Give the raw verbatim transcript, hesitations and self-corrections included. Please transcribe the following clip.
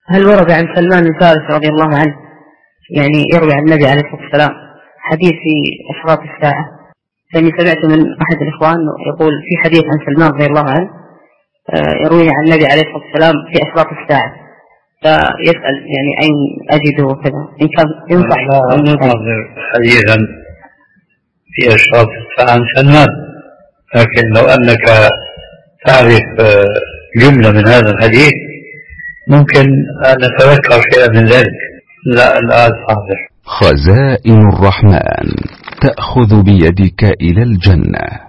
هل ورد عن سلمان الفارسي رضي الله عنه يعني يروي عن النبي عليه الصلاة والسلام حديث في أشراط الساعة؟ فإني سمعت من أحد الإخوان يقول في حديث عن سلمان رضي الله عنه يروي عن النبي عليه الصلاة والسلام في أشراط الساعة، فيسأل يعني أين أجده وكذا إن كان ينصح. لا ننتظر حديثا في أشراط الساعة عن سلمان، لكن لو أنك تعرف جملة من هذا الحديث ممكن أن نتذكر شيئا من ذلك. لا الآن حاضر. خزائن الرحمن تأخذ بيدك إلى الجنة.